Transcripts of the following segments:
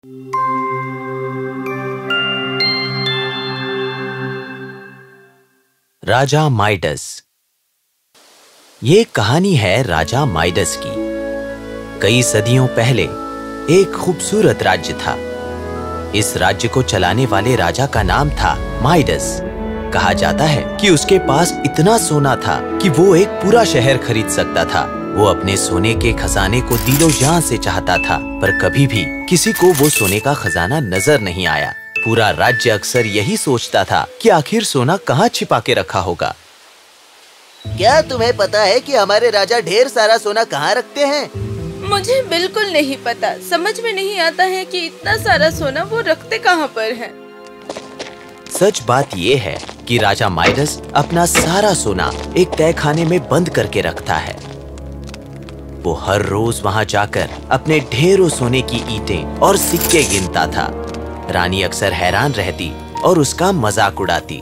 राजा Midas. ये कहानी है राजा माइडस की। कई सदियों पहले एक खूबसूरत राज्य था। इस राज्य को चलाने वाले राजा का नाम था माइडस। कहा जाता है कि उसके पास इतना सोना था कि वो एक पूरा शहर खरीद सकता था। वो अपने सोने के खजाने को दिलो जान से चाहता था, पर कभी भी किसी को वो सोने का खजाना नजर नहीं आया। पूरा राज्य अक्सर यही सोचता था कि आखिर सोना कहाँ छिपा के रखा होगा। क्या तुम्हें पता है कि हमारे राजा ढेर सारा सोना कहाँ रखते हैं? मुझे बिल्कुल नहीं पता। समझ में नहीं आता है कि इतना सारा सोना वो रखते कहाँ पर है। सच बात ये है कि राजा माइडस अपना सारा सोना एक तहखाने में बंद करके रखता है। वो हर रोज वहां जाकर अपने ढेरों सोने की ईंटें और सिक्के गिनता था। रानी अक्सर हैरान रहती और उसका मजाक उड़ाती।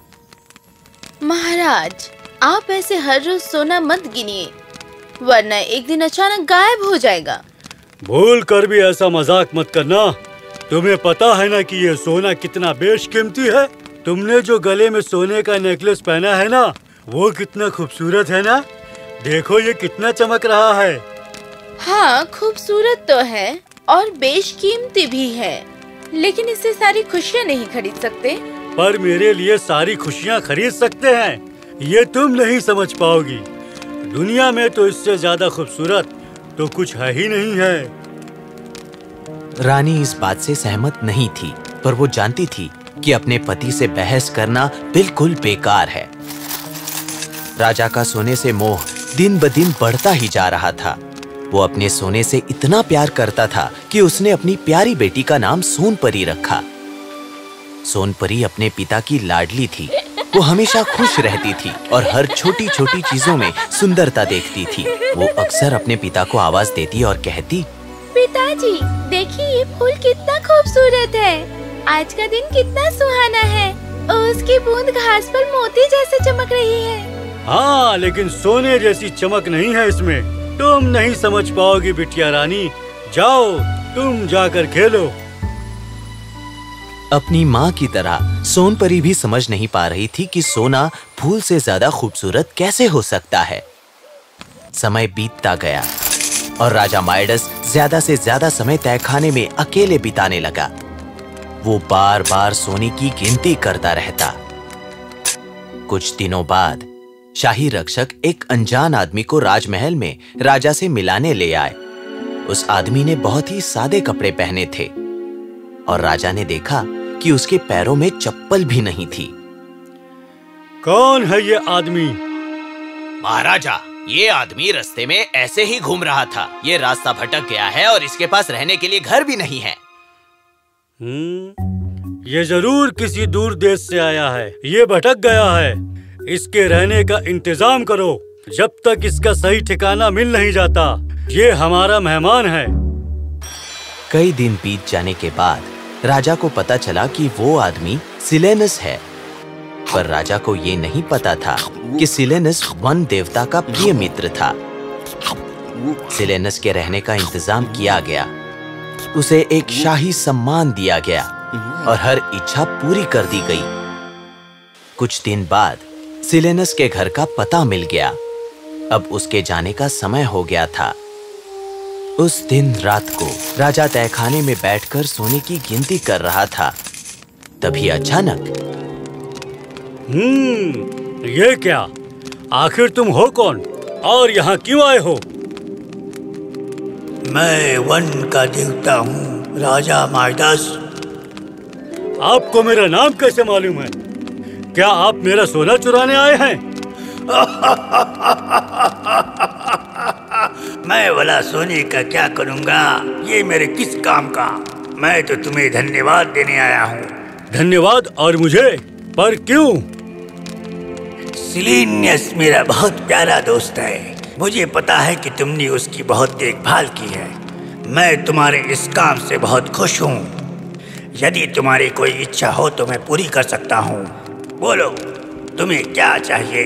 महाराज, आप ऐसे हर रोज सोना मत गिनिए, वरना एक दिन अचानक गायब हो जाएगा। भूल कर भी ऐसा मजाक मत करना। तुम्हें पता है ना कि ये सोना कितना बेशकीमती है। तुमने जो गले में सोने का नेकलेस पहना है ना, वो कितना खूबसूरत है ना। देखो ये कितना चमक रहा है। हाँ, खूबसूरत तो है और बेशकीमती भी है, लेकिन इससे सारी खुशियाँ नहीं खरीद सकते। पर मेरे लिए सारी खुशियाँ खरीद सकते हैं, ये तुम नहीं समझ पाओगी। दुनिया में तो इससे ज्यादा खूबसूरत तो कुछ है ही नहीं है। रानी इस बात से सहमत नहीं थी, पर वो जानती थी कि अपने पति से बहस करना बिल्कुल बेकार है। राजा का सोने से मोह दिन ब दिन बढ़ता ही जा रहा था। वो अपने सोने से इतना प्यार करता था कि उसने अपनी प्यारी बेटी का नाम सोनपरी रखा। सोनपरी अपने पिता की लाडली थी। वो हमेशा खुश रहती थी और हर छोटी छोटी चीजों में सुंदरता देखती थी। वो अक्सर अपने पिता को आवाज देती और कहती, पिताजी, देखिए ये फूल कितना खूबसूरत है। आज का दिन कितना सुहाना है। उसकी बूंद घास पर मोती जैसे चमक रही है। हाँ, लेकिन सोने जैसी चमक नहीं है इसमें। तुम नहीं समझ पाओगी बिटिया रानी। जाओ, तुम जाकर खेलो। अपनी माँ की तरह सोनपरी भी समझ नहीं पा रही थी कि सोना फूल से ज्यादा खूबसूरत कैसे हो सकता है। समय बीतता गया और राजा माइडस ज्यादा से ज्यादा समय तहखाने में अकेले बिताने लगा। वो बार बार सोने की गिनती करता रहता। कुछ दिनों बाद शाही रक्षक एक अनजान आदमी को राजमहल में राजा से मिलाने ले आए। उस आदमी ने बहुत ही सादे कपड़े पहने थे और राजा ने देखा कि उसके पैरों में चप्पल भी नहीं थी। कौन है ये आदमी? महाराजा, ये आदमी रास्ते में ऐसे ही घूम रहा था। ये रास्ता भटक गया है और इसके पास रहने के लिए घर भी नहीं है। ये जरूर किसी दूर देश से आया है। ये भटक गया है। इसके रहने का इंतजाम करो जब तक इसका सही ठिकाना मिल नहीं जाता। ये हमारा मेहमान है। कई दिन बीत जाने के बाद राजा को पता चला कि वो आदमी सिलेनस है, पर राजा को ये नहीं पता था कि सिलेनस वन देवता का प्रिय मित्र था। सिलेनस के रहने का इंतजाम किया गया। उसे एक शाही सम्मान दिया गया और हर इच्छा पूरी कर दी गई। कुछ दिन बाद सिलेनस के घर का पता मिल गया। अब उसके जाने का समय हो गया था। उस दिन रात को राजा तहखाने में बैठकर सोने की गिनती कर रहा था। तभी अचानक, ये क्या? आखिर तुम हो कौन और यहाँ क्यों आए हो? मैं वन का देवता हूँ, राजा माइडस। आपको मेरा नाम कैसे मालूम है? क्या आप मेरा सोना चुराने आए हैं? मैं वाला सोने का क्या करूँगा? ये मेरे किस काम का? मैं तो तुम्हें धन्यवाद देने आया हूँ। धन्यवाद? और मुझे? पर क्यों? सिलेनियस मेरा बहुत प्यारा दोस्त है। मुझे पता है कि तुमने उसकी बहुत देखभाल की है। मैं तुम्हारे इस काम से बहुत खुश हूँ। यदि तुम्हारी कोई इच्छा हो तो मैं पूरी कर सकता हूँ। बोलो, तुम्हें क्या चाहिए?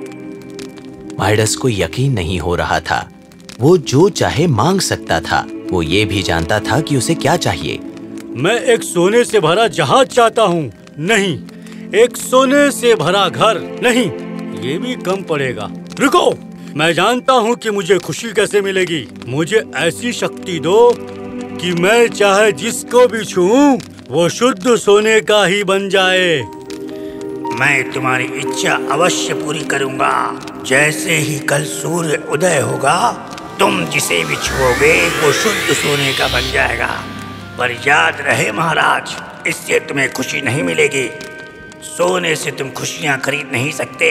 माइडस को यकीन नहीं हो रहा था। वो जो चाहे मांग सकता था। वो ये भी जानता था कि उसे क्या चाहिए। मैं एक सोने से भरा जहाज चाहता हूँ। नहीं, एक सोने से भरा घर नहीं, ये भी कम पड़ेगा। रुको, मैं जानता हूँ कि मुझे खुशी कैसे मिलेगी। मुझे ऐसी शक्ति दो कि मैं चाहे जिसको भी छूऊं वो शुद्ध सोने का ही बन जाए। मैं तुम्हारी इच्छा अवश्य पूरी करूँगा। जैसे ही कल सूर्य उदय होगा, तुम जिसे भी छुओगे वो शुद्ध सोने का बन जाएगा। पर याद रहे महाराज, इससे तुम्हें खुशी नहीं मिलेगी। सोने से तुम खुशियाँ खरीद नहीं सकते।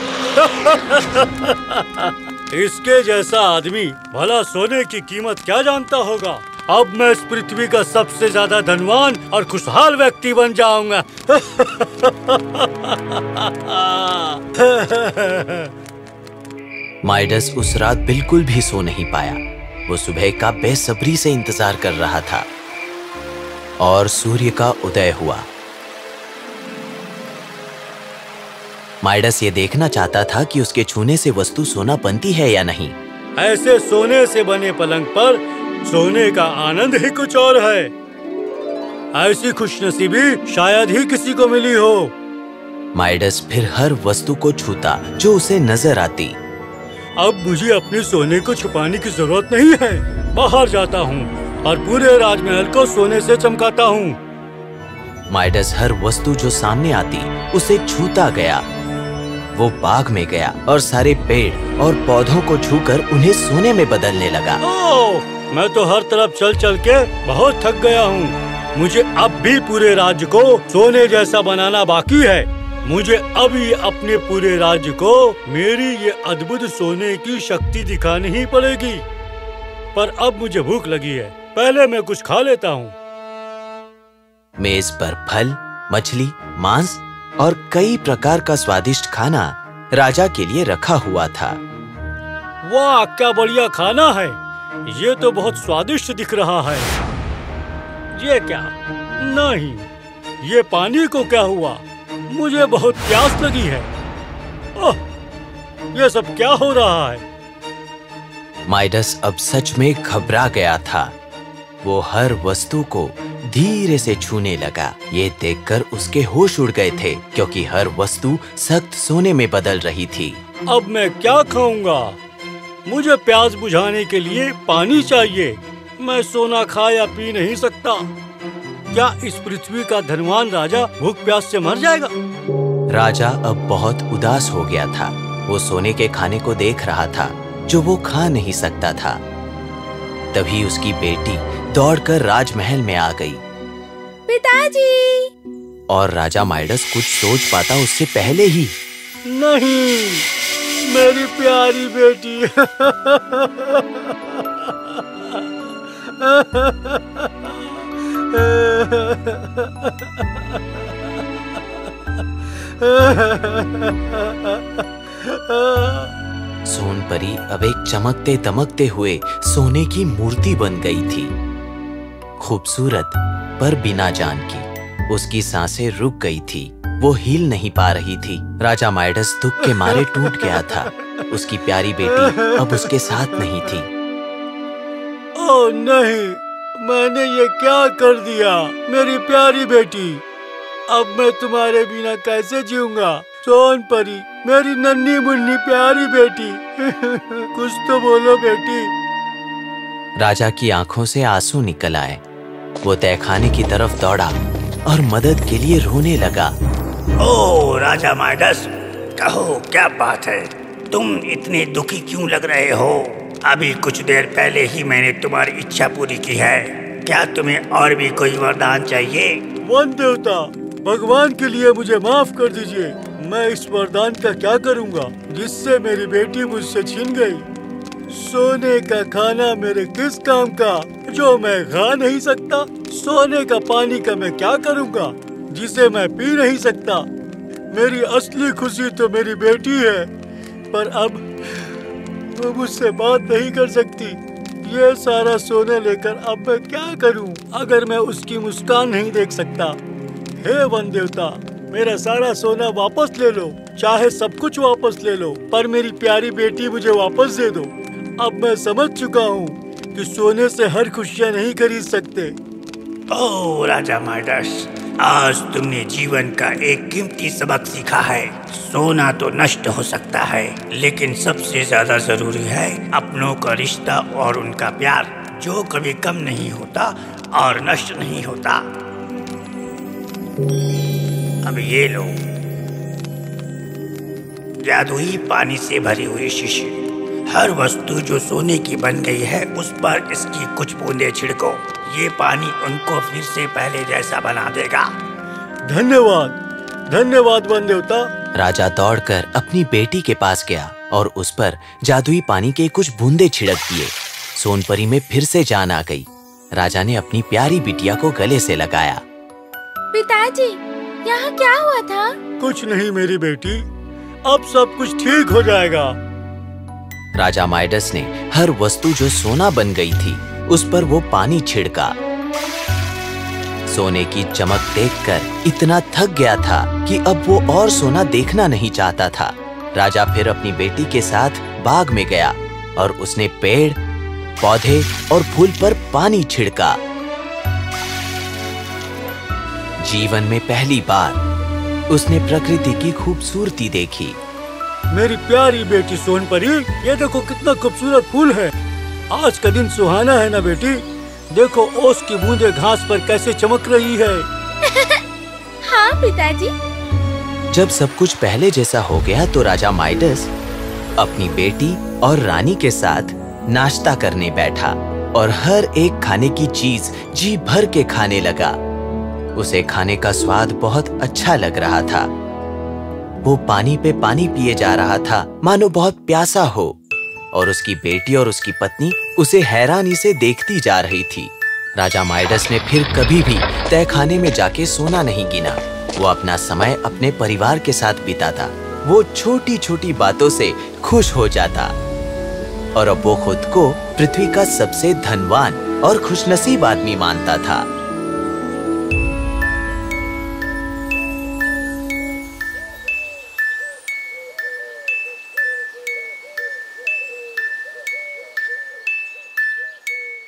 इसके जैसा आदमी भला सोने की कीमत क्या जानता होगा। अब मैं इस पृथ्वी का सबसे ज्यादा धनवान और खुशहाल व्यक्ति बन जाऊंगा। माइडस उस रात बिल्कुल भी सो नहीं पाया। वो सुबह का बेसब्री से इंतजार कर रहा था और सूर्य का उदय हुआ। माइडस ये देखना चाहता था कि उसके छूने से वस्तु सोना बनती है या नहीं। ऐसे सोने से बने पलंग पर सोने का आनंद ही कुछ और है। ऐसी खुशनसीबी शायद ही किसी को मिली हो। माइडस फिर हर वस्तु को छूता जो उसे नजर आती। अब मुझे अपने सोने को छुपाने की जरूरत नहीं है। बाहर जाता हूँ और पूरे राजमहल को सोने से चमकाता हूँ। माइडस हर वस्तु जो सामने आती उसे छूता गया। वो बाग में गया और सारे पेड़ और पौधों को छूकर उन्हें सोने में बदलने लगा। ओह, मैं तो हर तरफ चल चल के बहुत थक गया हूँ। मुझे अब भी पूरे राज्य को सोने जैसा बनाना बाकी है। मुझे अभी अपने पूरे राज्य को मेरी ये अद्भुत सोने की शक्ति दिखानी ही पड़ेगी। पर अब मुझे भूख लगी है, पहले मैं कुछ खा लेता हूँ। मेज पर फल, मछली, मांस और कई प्रकार का स्वादिष्ट खाना राजा के लिए रखा हुआ था। वाह, क्या बढ़िया खाना है। ये तो बहुत स्वादिष्ट दिख रहा है। ये क्या? नहीं, ये पानी को क्या हुआ? मुझे बहुत प्यास लगी है। ओह, ये सब क्या हो रहा है? माइडस अब सच में घबरा गया था। वो हर वस्तु को धीरे से छूने लगा। ये देखकर उसके होश उड़ गए थे, क्योंकि हर वस्तु सख्त सोने में बदल रही थी। अब मैं क्या खाऊंगा? मुझे प्यास बुझाने के लिए पानी चाहिए। मैं सोना खा या पी नहीं सकता। क्या इस पृथ्वी का धनवान राजा भूख प्यास से मर जाएगा? राजा अब बहुत उदास हो गया था। वो सोने के खाने को देख रहा था जो वो खा नहीं सकता था। तभी उसकी बेटी दौड़कर राजमहल में आ गई। पिताजी! और राजा माइडस कुछ सोच पाता उससे पहले ही। नहीं, मेरी प्यारी बेटी। सोनपरी अब एक चमकते दमकते हुए सोने की मूर्ति बन गई थी। खूबसूरत पर बिना जान की। उसकी सांसें रुक गई थी। वो हिल नहीं पा रही थी। राजा माइडस दुख के मारे टूट गया था। उसकी प्यारी बेटी अब उसके साथ नहीं थी। ओह नहीं, मैंने ये क्या कर दिया? मेरी प्यारी बेटी, अब मैं तुम्हारे बिना कैसे जीऊंगा? सोनपरी, मेरी नन्ही मुन्नी प्यारी बेटी, कुछ तो बोलो बेटी। राजा की आंखों से आंसू निकल आए। वो तहखाने की तरफ दौड़ा और मदद के लिए रोने लगा। ओह राजा माइडस, कहो क्या बात है? तुम इतने दुखी क्यों लग रहे हो? अभी कुछ देर पहले ही मैंने तुम्हारी इच्छा पूरी की है। क्या तुम्हें और भी कोई वरदान चाहिए? वन देवता, भगवान के लिए मुझे माफ कर दीजिए। मैं इस वरदान का क्या करूंगा जिससे मेरी बेटी मुझसे छीन गई? सोने का खाना मेरे किस काम का जो मैं खा नहीं सकता? सोने का पानी का मैं क्या करूंगा जिसे मैं पी नहीं सकता? मेरी असली खुशी तो मेरी बेटी है, पर अब वो मुझसे बात नहीं कर सकती। ये सारा सोना लेकर अब मैं क्या करूं अगर मैं उसकी मुस्कान नहीं देख सकता? हे वन देवता, मेरा सारा सोना वापस ले लो, चाहे सब कुछ वापस ले लो, पर मेरी प्यारी बेटी मुझे वापस दे दो। अब मैं समझ चुका हूँ कि सोने से हर खुशियाँ नहीं खरीद सकते। ओह राजा माइडस, आज तुमने जीवन का एक कीमती सबक सीखा है। सोना तो नष्ट हो सकता है, लेकिन सबसे ज्यादा जरूरी है अपनों का रिश्ता और उनका प्यार, जो कभी कम नहीं होता और नष्ट नहीं होता। अब ये लो, जादुई पानी से भरी हुई शीशी। हर वस्तु जो सोने की बन गई है उस पर इसकी कुछ बूंदे छिड़को। ये पानी उनको फिर से पहले जैसा बना देगा। धन्यवाद, धन्यवाद वन देवता। राजा दौड़कर अपनी बेटी के पास गया और उस पर जादुई पानी के कुछ बूंदे छिड़क दिए। सोनपरी में फिर से जान आ गई। राजा ने अपनी प्यारी बिटिया को गले से लगाया। पिताजी, यहाँ क्या हुआ था? कुछ नहीं मेरी बेटी, अब सब कुछ ठीक हो जाएगा। राजा माइडस ने हर वस्तु जो सोना बन गई थी उस पर वो पानी छिड़का। सोने की चमक देखकर इतना थक गया था कि अब वो और सोना देखना नहीं चाहता था। राजा फिर अपनी बेटी के साथ बाग में गया और उसने पेड़, पौधे और फूल पर पानी छिड़का। जीवन में पहली बार उसने प्रकृति की खूबसूरती देखी। मेरी प्यारी बेटी सोनपरी, ये देखो कितना खूबसूरत फूल है। आज का दिन सुहाना है ना बेटी? देखो ओस की बूंदें घास पर कैसे चमक रही है। हाँ पिताजी। जब सब कुछ पहले जैसा हो गया तो राजा माइडस अपनी बेटी और रानी के साथ नाश्ता करने बैठा और हर एक खाने की चीज जी भर के खाने लगा। उसे खाने का स्वाद बहुत अच्छा लग रहा था। वो पानी पे पानी पिए जा रहा था मानो बहुत प्यासा हो, और उसकी बेटी और उसकी पत्नी उसे हैरानी से देखती जा रही थी। राजा माइडस ने फिर कभी भी तहखाने में जाके सोना नहीं गिना। वो अपना समय अपने परिवार के साथ बिताता। वो छोटी छोटी बातों से खुश हो जाता और अब वो खुद को पृथ्वी का सबसे धनवान और खुशनसीब आदमी मानता था।